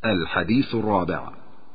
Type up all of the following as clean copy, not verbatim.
الحديث الرابع.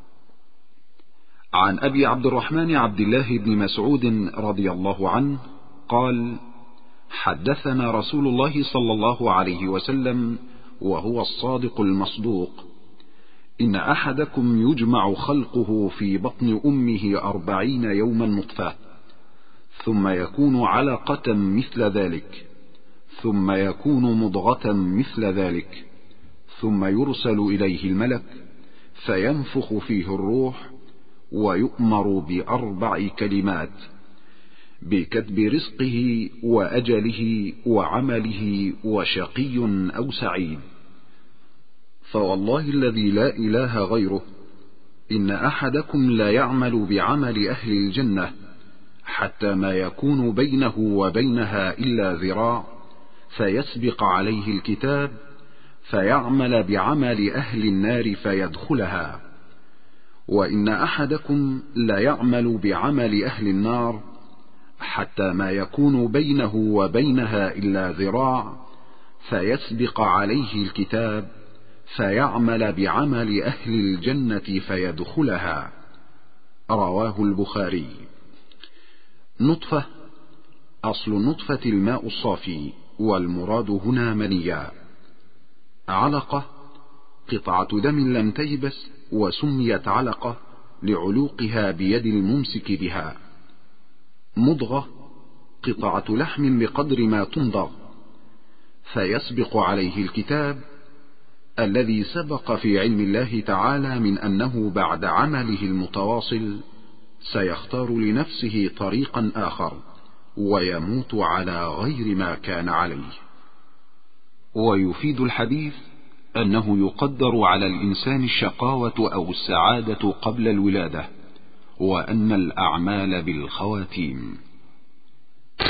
عن أبي عبد الرحمن عبد الله بن مسعود رضي الله عنه قال: حدثنا رسول الله صلى الله عليه وسلم وهو الصادق المصدوق: إن أحدكم يجمع خلقه في بطن أمه 40 يوما نطفة، ثم يكون علقة مثل ذلك، ثم يكون مضغة مثل ذلك، ثم يرسل إليه الملك فينفخ فيه الروح، ويؤمر ب4 كلمات: بكتب رزقه وأجله وعمله وشقي أو سعيد. فوالله الذي لا إله غيره، إن أحدكم لا يعمل بعمل أهل الجنة حتى ما يكون بينه وبينها إلا ذراع، فيسبق عليه الكتاب فيعمل بعمل أهل النار فيدخلها، وإن أحدكم لا يعمل بعمل أهل النار حتى ما يكون بينه وبينها إلا ذراع، فيسبق عليه الكتاب فيعمل بعمل أهل الجنة فيدخلها. رواه البخاري. نطفة: أصل النطفة الماء الصافي، والمراد هنا منيا. علقة: قطعة دم لم تيبس، وسميت علقة لعلوقها بيد الممسك بها. مضغة: قطعة لحم بقدر ما تمضغ. فيسبق عليه الكتاب الذي سبق في علم الله تعالى من أنه بعد عمله المتواصل سيختار لنفسه طريقا آخر، ويموت على غير ما كان عليه. ويفيد الحديث أنه يقدر على الإنسان الشقاوة أو السعادة قبل الولادة، وأن الأعمال بالخواتيم.